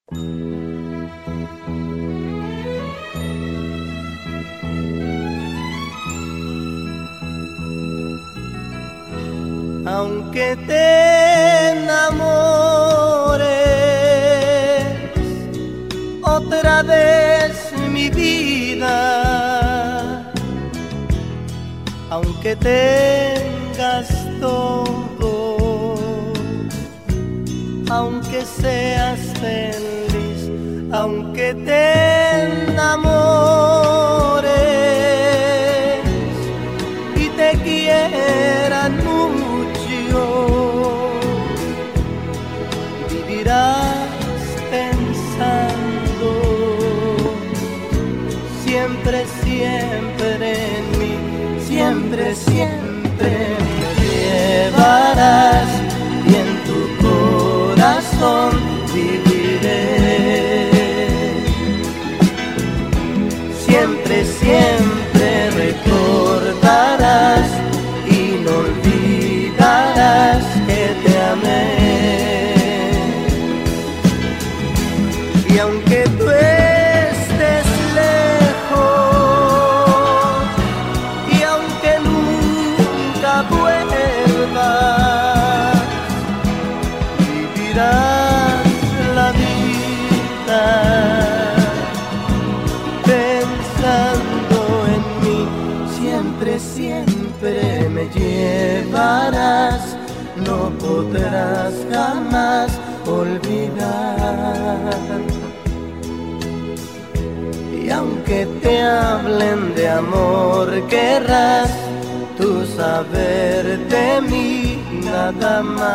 Aunque te enamores otra vez, mi vida, aunque tengas todo, aunque seas feliz, aunque te enamores y te quieran mucho, vivirás pensando siempre, siempre en mí, siempre, siempre me llevarás y en tu corazón viviré. Siempre, siempre recordarás y no olvidarás que te amé. Y aunque tú estés lejos y aunque nunca vuelvas, vivirás la vida pensando en mí. Siempre, siempre me llevarás, no podrás jamás olvidar. Y aunque te hablen de amor, querrás tú saber de mí nada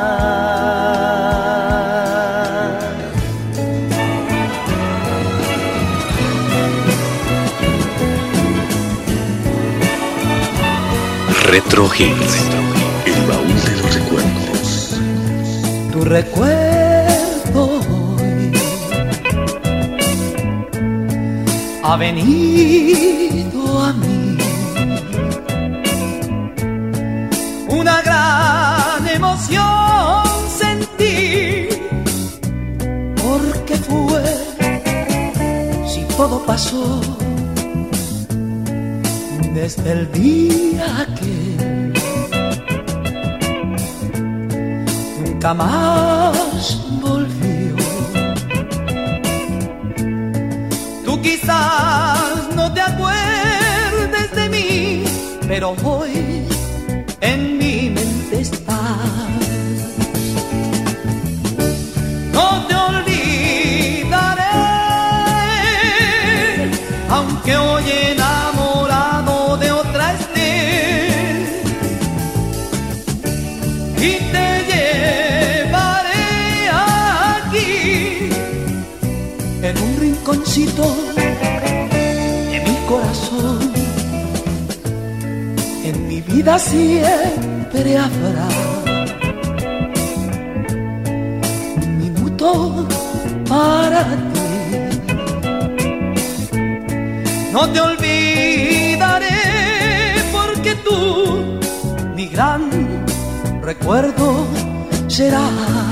más. Retro Hits, el baúl de los recuerdos. Tu recuerdo hoy ha venido a mí, una gran emoción sentí, porque fue, si todo pasó desde el día que nunca más volvió. Tú quizás no te acuerdes de mí, pero hoy en mi mente estás. No te olvidaré, aunque hoy enamorado de otra esté, y te llevaré aquí en un rinconcito de mi corazón. En mi vida siempre habrá un minuto para ti. No te olvidaré porque tú, mi gran recuerdo serás.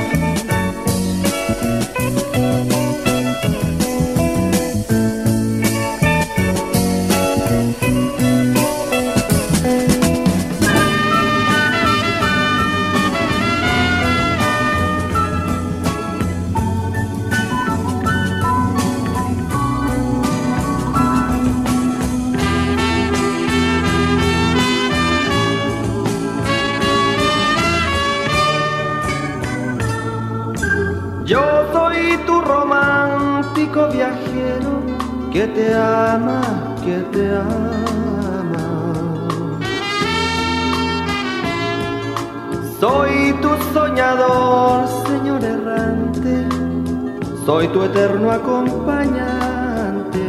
Yo soy tu romántico viajero que te ama, que te ama. Soy tu soñador, señor errante, soy tu eterno acompañante.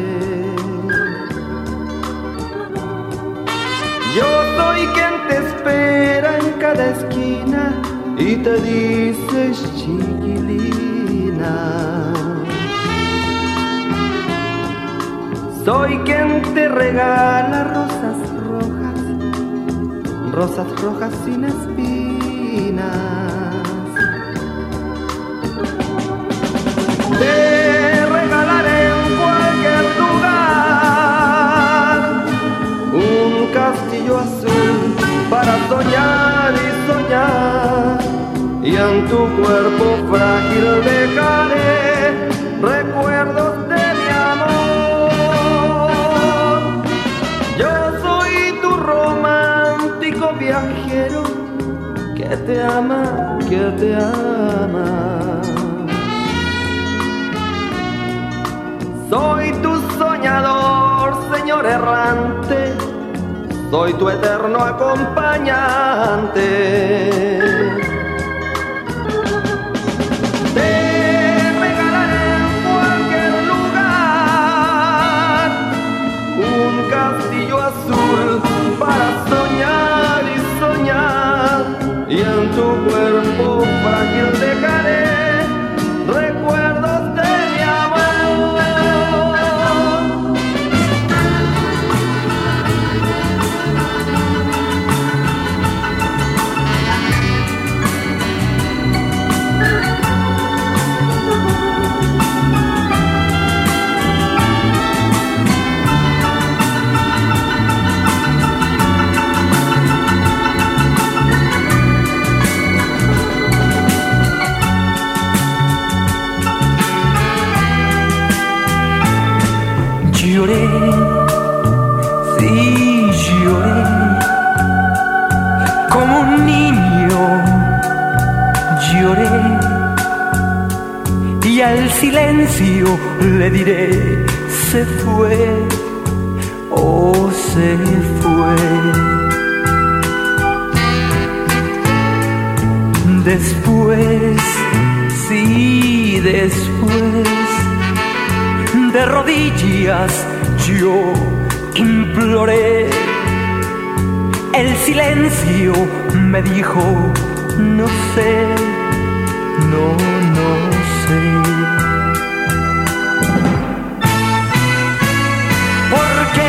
Yo soy quien te espera en cada esquina y te dice chiquilina. Soy quien te regala rosas rojas sin espinas. tu cuerpo frágil dejaré recuerdos de mi amor. Yo soy tu romántico viajero que te ama, que te ama. Soy tu soñador, señor errante, soy tu eterno acompañante. Te regalaré en cualquier lugar un castillo azul para soñar y soñar, y en tu cuerpo frágil dejaré recuerdos de mi amor. Lloré, sí lloré, como un niño lloré, y al silencio le diré, se fue, oh se fue. Después, sí después, de rodillas yo imploré. El silencio me dijo, no sé, no sé. ¿Por qué?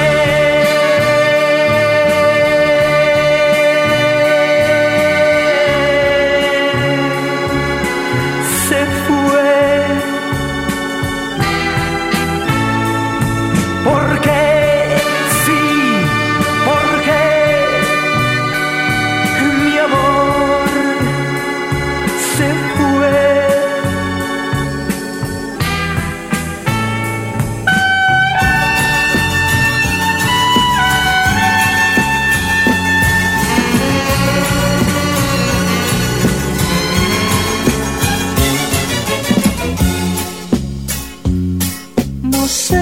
Se fue. ¿Por qué? Sí, ¿por qué? Mi amor se fue. No sé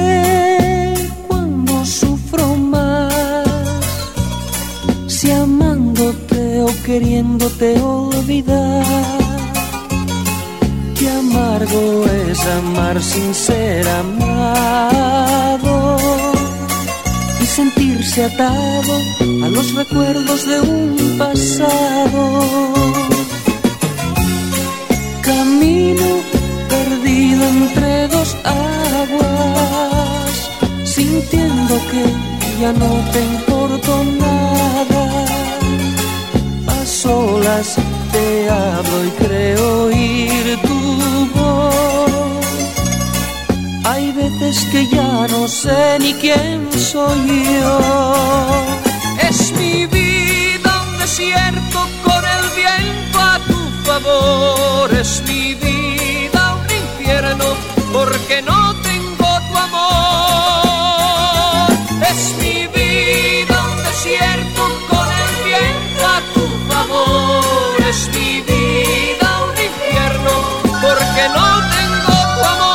si amándote o queriéndote olvidar. Qué amargo es amar sin ser amado y sentirse atado a los recuerdos de un pasado. Camino perdido entre dos aguas, sintiendo que ya no te importo nada. A solas te hablo y creo oír tu voz. Hay veces que ya no sé ni quién soy yo. Es mi vida un desierto con el viento a tu favor. Es mi vida un infierno porque no tengo tu amor. Es mi vida un desierto con el viento a tu favor. Es mi vida un infierno porque no tengo tu amor.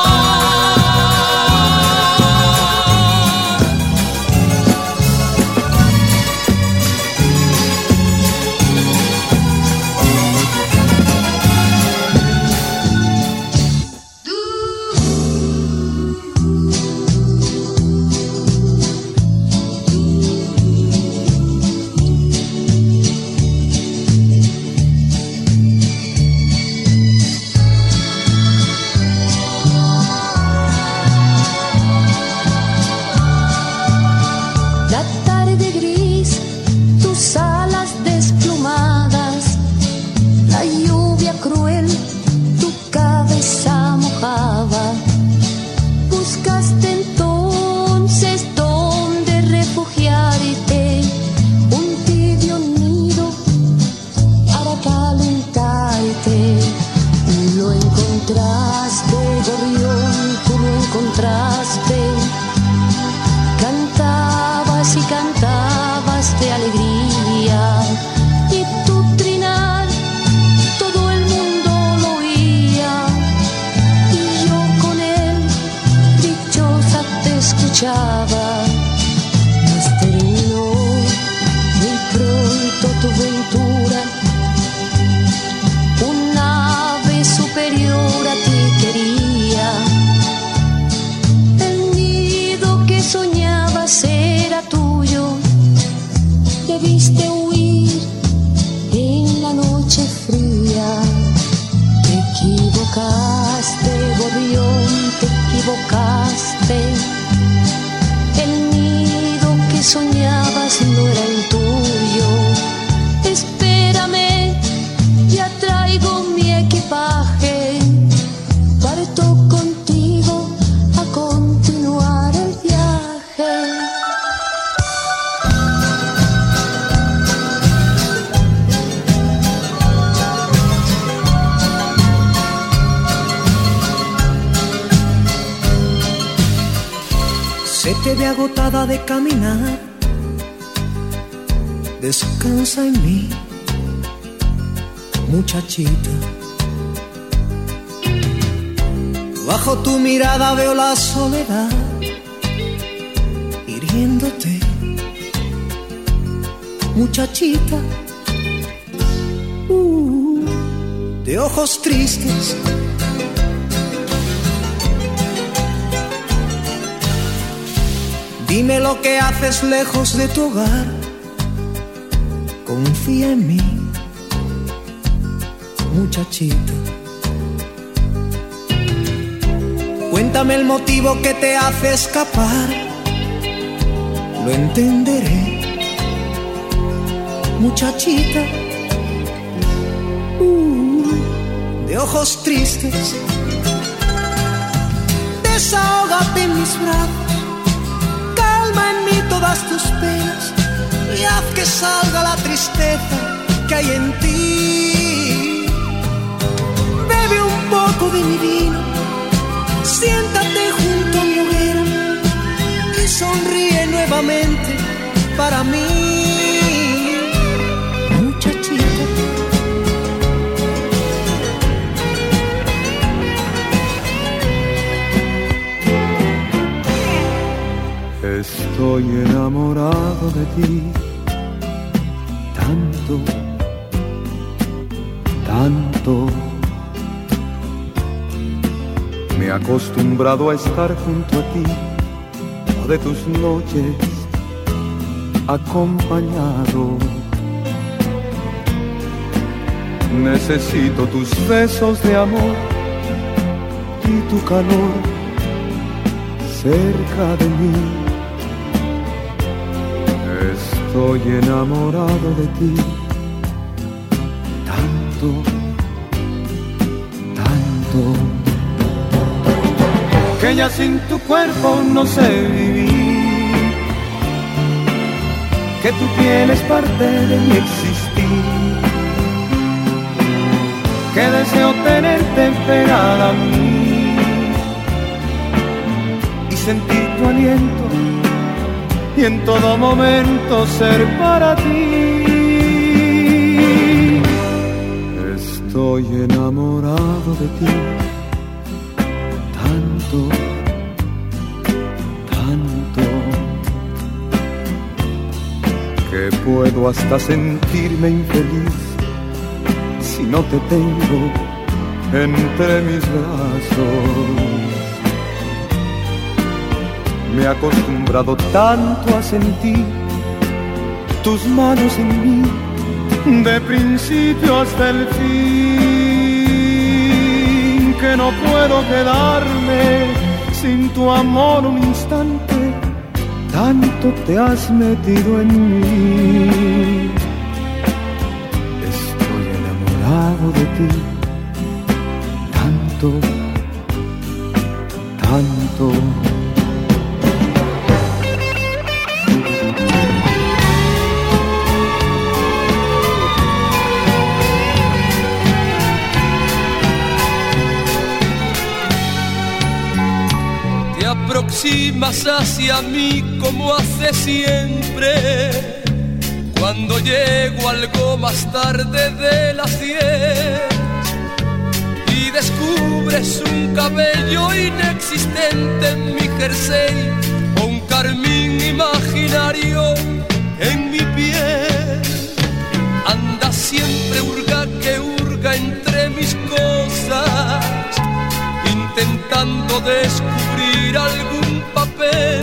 gorrión, tú me encontraste. Cantabas y cantabas de alegría, y tu trinar todo el mundo lo oía, y yo con él dichosa te escuchaba. Mas terminó muy pronto tu ventura, un ave superior a ti quería. El nido que soñabas era tuyo, debiste huir en la noche fría. Te equivocaste, gorrión, te equivocaste. El nido que soñabas no era el tuyo. Espérame, ya traigo mi equipaje. Parto contigo a continuar el viaje. Se te ve agotada de caminar, descansa en mí, muchachita. Bajo tu mirada veo la soledad hiriéndote, muchachita. De ojos tristes, dime lo que haces lejos de tu hogar. Confía en mí, muchachita. Cuéntame el motivo que te hace escapar, lo entenderé, muchachita. De ojos tristes, desahógate en mis brazos, calma en mí todas tus penas y haz que salga la tristeza que hay en ti. Bebe un poco de mi vino, siéntate junto a mi hoguera y sonríe nuevamente para mí, muchachita. Estoy enamorado de ti, tanto, tanto. Me he acostumbrado a estar junto a ti, o de tus noches acompañado. Necesito tus besos de amor y tu calor cerca de mí. Estoy enamorado de ti, tanto, tanto, que ya sin tu cuerpo no sé vivir, que tu piel es parte de mi existir, que deseo tenerte pegada a mí y sentir tu aliento y en todo momento ser para ti. Estoy enamorado de ti, tanto, tanto, que puedo hasta sentirme infeliz si no te tengo entre mis brazos. Me he acostumbrado tanto a sentir tus manos en mí, de principio hasta el fin, que no puedo quedarme sin tu amor un instante, tanto te has metido en mí. Estoy enamorado de ti, tanto, tanto. aproximas hacia mí como hace siempre. Cuando llego algo más tarde de las 10 y descubres un cabello inexistente en mi jersey o un carmín imaginario en mi piel. Anda siempre hurga que hurga entre mis cosas, intentando descubrir algún papel,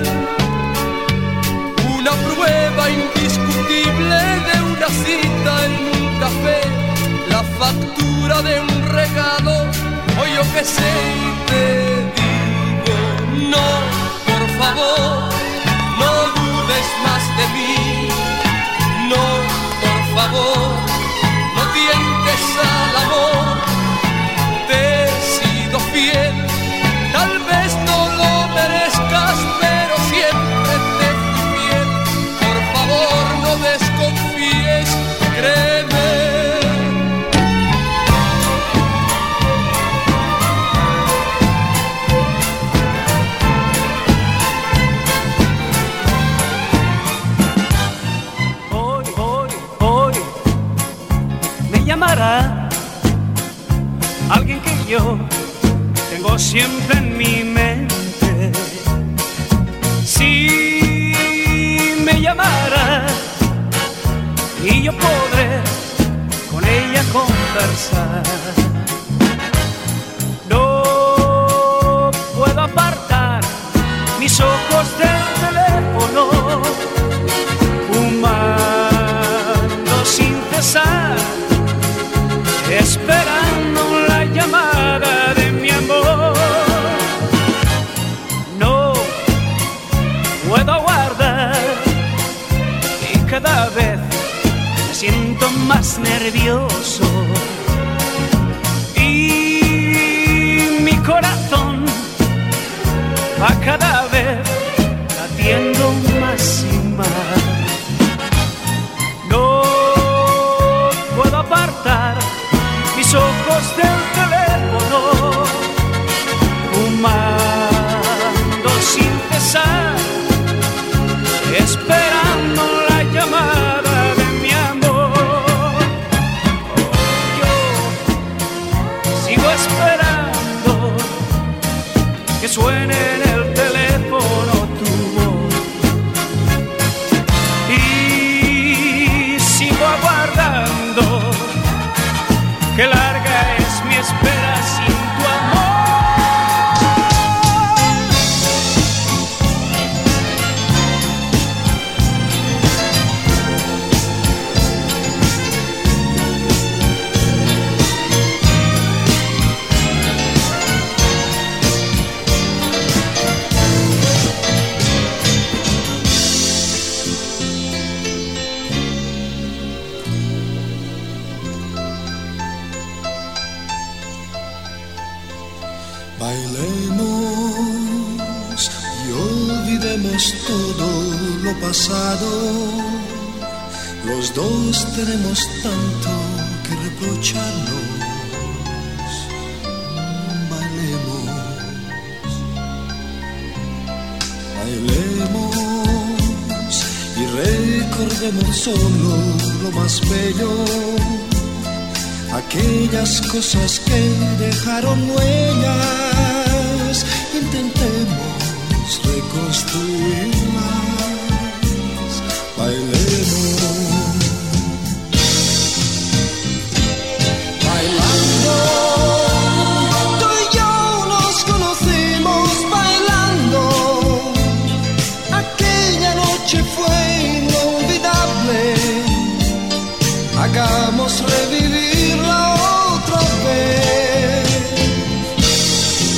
una prueba indiscutible de una cita en un café, la factura de un regalo, o yo qué sé, y te digo, no, por favor, no dudes más de mí, no, por favor, no tientes al amor, te he sido fiel, tal vez no lo merezcas, pero siempre te fui fiel, por favor no desconfíes, créeme. Hoy me llamará alguien que yo tengo siempre en mi mente. Sí, me llamará y yo podré con ella conversar. No puedo apartar mis ojos del teléfono, fumando sin cesar, esperando la llamada de mi amor. No puedo aguardar y cada vez me siento más nervioso y mi corazón va cada vez latiendo más y más. No puedo apartar mis ojos del teléfono, fumando sin cesar, esperando la llamada de mi amor. Yo sigo esperando que suene en el teléfono tu voz y sigo aguardando. Qué larga es mi espera sin tu amor. Bailemos y olvidemos todo lo pasado. Los dos tenemos tanto que reprocharnos. Bailemos y recordemos solo lo más bello, aquellas cosas que dejaron huellas. Intentemos reconstruirlas. Bailemos. Bailando, tú y yo nos conocimos bailando. Aquella noche fue inolvidable. Hagamos revivirla otra vez.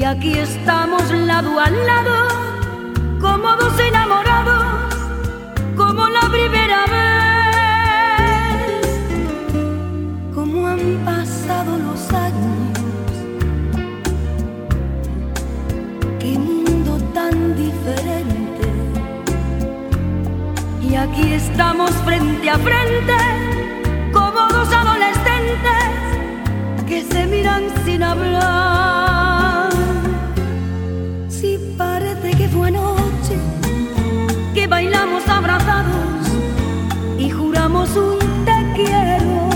Y aquí estamos lado a lado, como dos enamorados, como la primera vez. Como han pasado los años, qué mundo tan diferente. Y aquí estamos frente a frente, como dos adolescentes que se miran sin hablar. Si parece que fue anoche que bailamos abrazados y juramos un te quiero,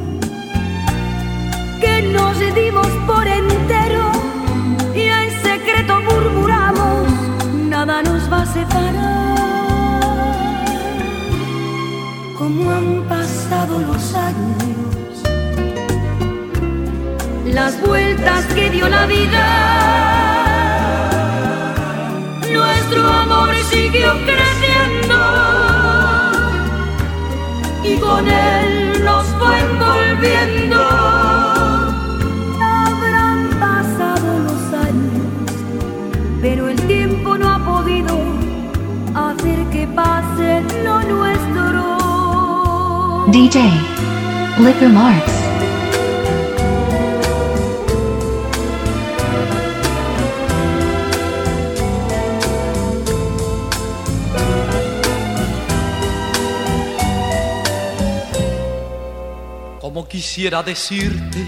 que nos dimos por entero y en secreto murmuramos, nada nos va a separar. Como han pasado los años, las vueltas que dio la vida, nuestro amor siguió creciendo y con él nos fue envolviendo. Habrán pasado los años, pero el tiempo no ha podido hacer que pase lo nuestro. DJ Liquor Marks. Como quisiera decirte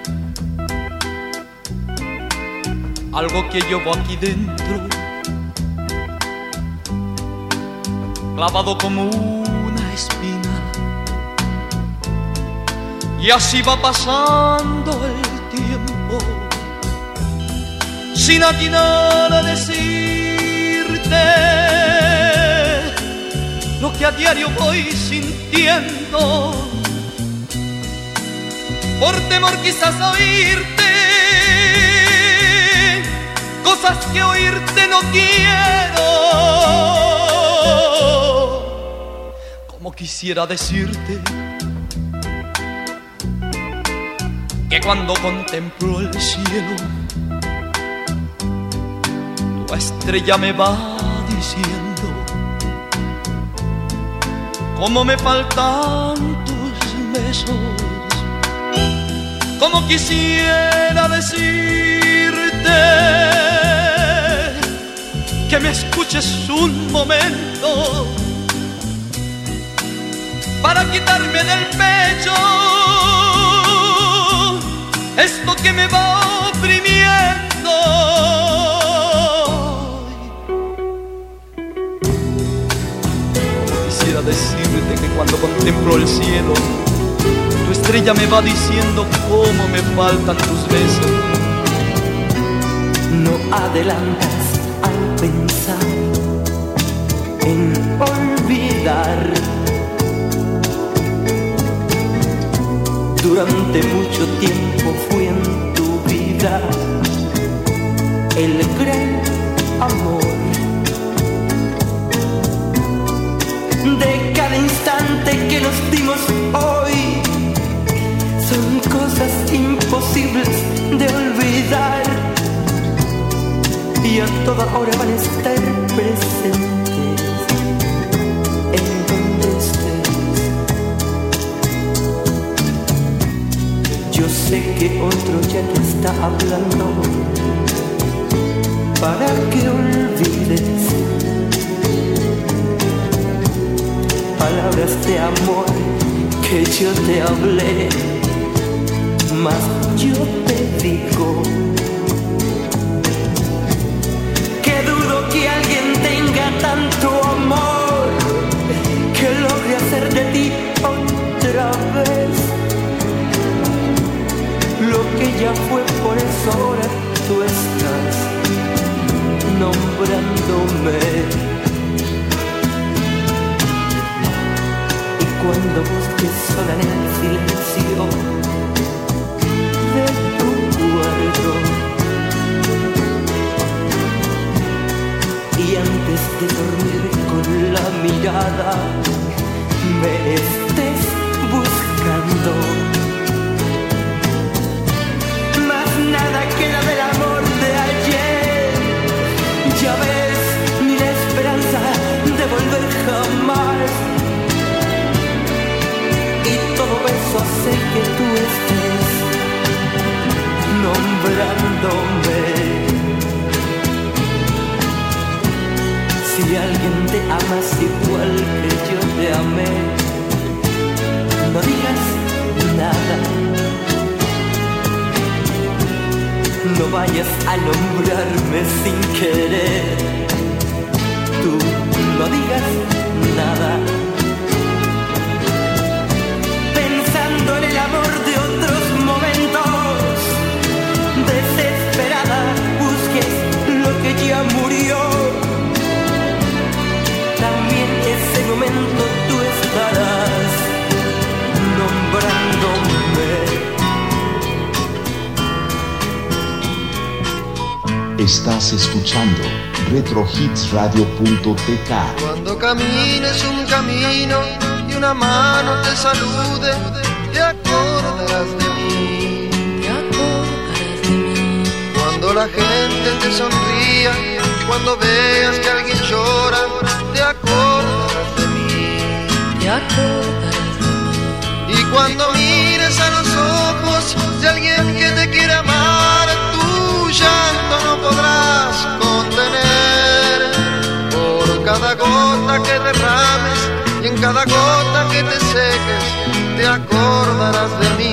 algo que llevo aquí dentro, clavado como una espina. Y así va pasando el tiempo, sin atinar a decirte lo que a diario voy sintiendo, por temor quizás a oírte cosas que oírte no quiero. Como quisiera decirte que cuando contemplo el cielo, tu estrella me va diciendo cómo me faltan tus besos. Como quisiera decirte que me escuches un momento para quitarme del pecho esto que me va oprimiendo. Quisiera decirte que cuando contemplo el cielo, tu estrella me va diciendo cómo me faltan tus besos. No adelantas al pensar en olvidar. Durante mucho tiempo fui en tu vida el gran amor. De cada instante que nos dimos hoy, son cosas imposibles de olvidar y a toda hora van a estar presentes en donde estés. Yo sé que otro ya te está hablando para que olvides palabras de amor que yo te hablé, mas yo te digo que dudo que alguien tenga tanto amor que logre hacer de ti otra vez lo que ya fue. Por eso ahora tú estás nombrándome, y cuando busques sola en el silencio de tu cuarto, y antes de dormir con la mirada me estés buscando, más nada queda del amor de ayer. eso hace que tú estés nombrándome. Si alguien te amas igual que yo te amé, no digas nada, no vayas a nombrarme sin querer. Tú no digas nada, pensando en el amor de otros momentos. Desesperada, busques lo que ya murió. También ese momento tú estarás nombrándome. Estás escuchando RetroHitsRadio.tk. Cuando camines un camino y una mano te salude, te acordarás de mí. Te acordarás de mí. Cuando la gente te sonría, cuando veas que alguien llora, te acordarás de mí. Te acordarás de mí. Y cuando mires a los ojos de alguien que te quiere amar, tu llanto no podrás contener. Por cada gota que derrames y en cada gota que te seques, te acordarás de mí.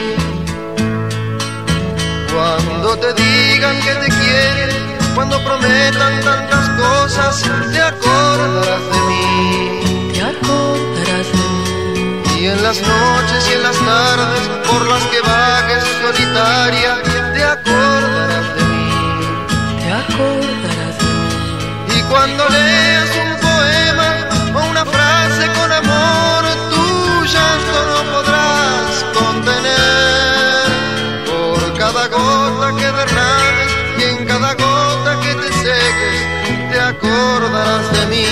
Cuando te digan que te quieren, cuando prometan tantas cosas, te acordarás de mí. Te acordarás de mí. Y en las noches y en las tardes por las que vagues solitaria, te acordarás de mí. Te acordarás de mí. Y cuando leas un poema o una frase con amor, tu llanto no podrás contener. Por cada gota que derrames y en cada gota que te seques, te acordarás de mí.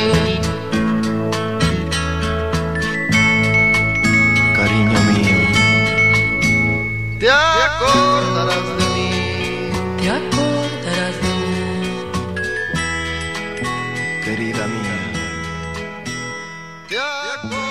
Cariño mío, te acordarás de mí. Te acordarás de mí. Querida mía, te acordarás.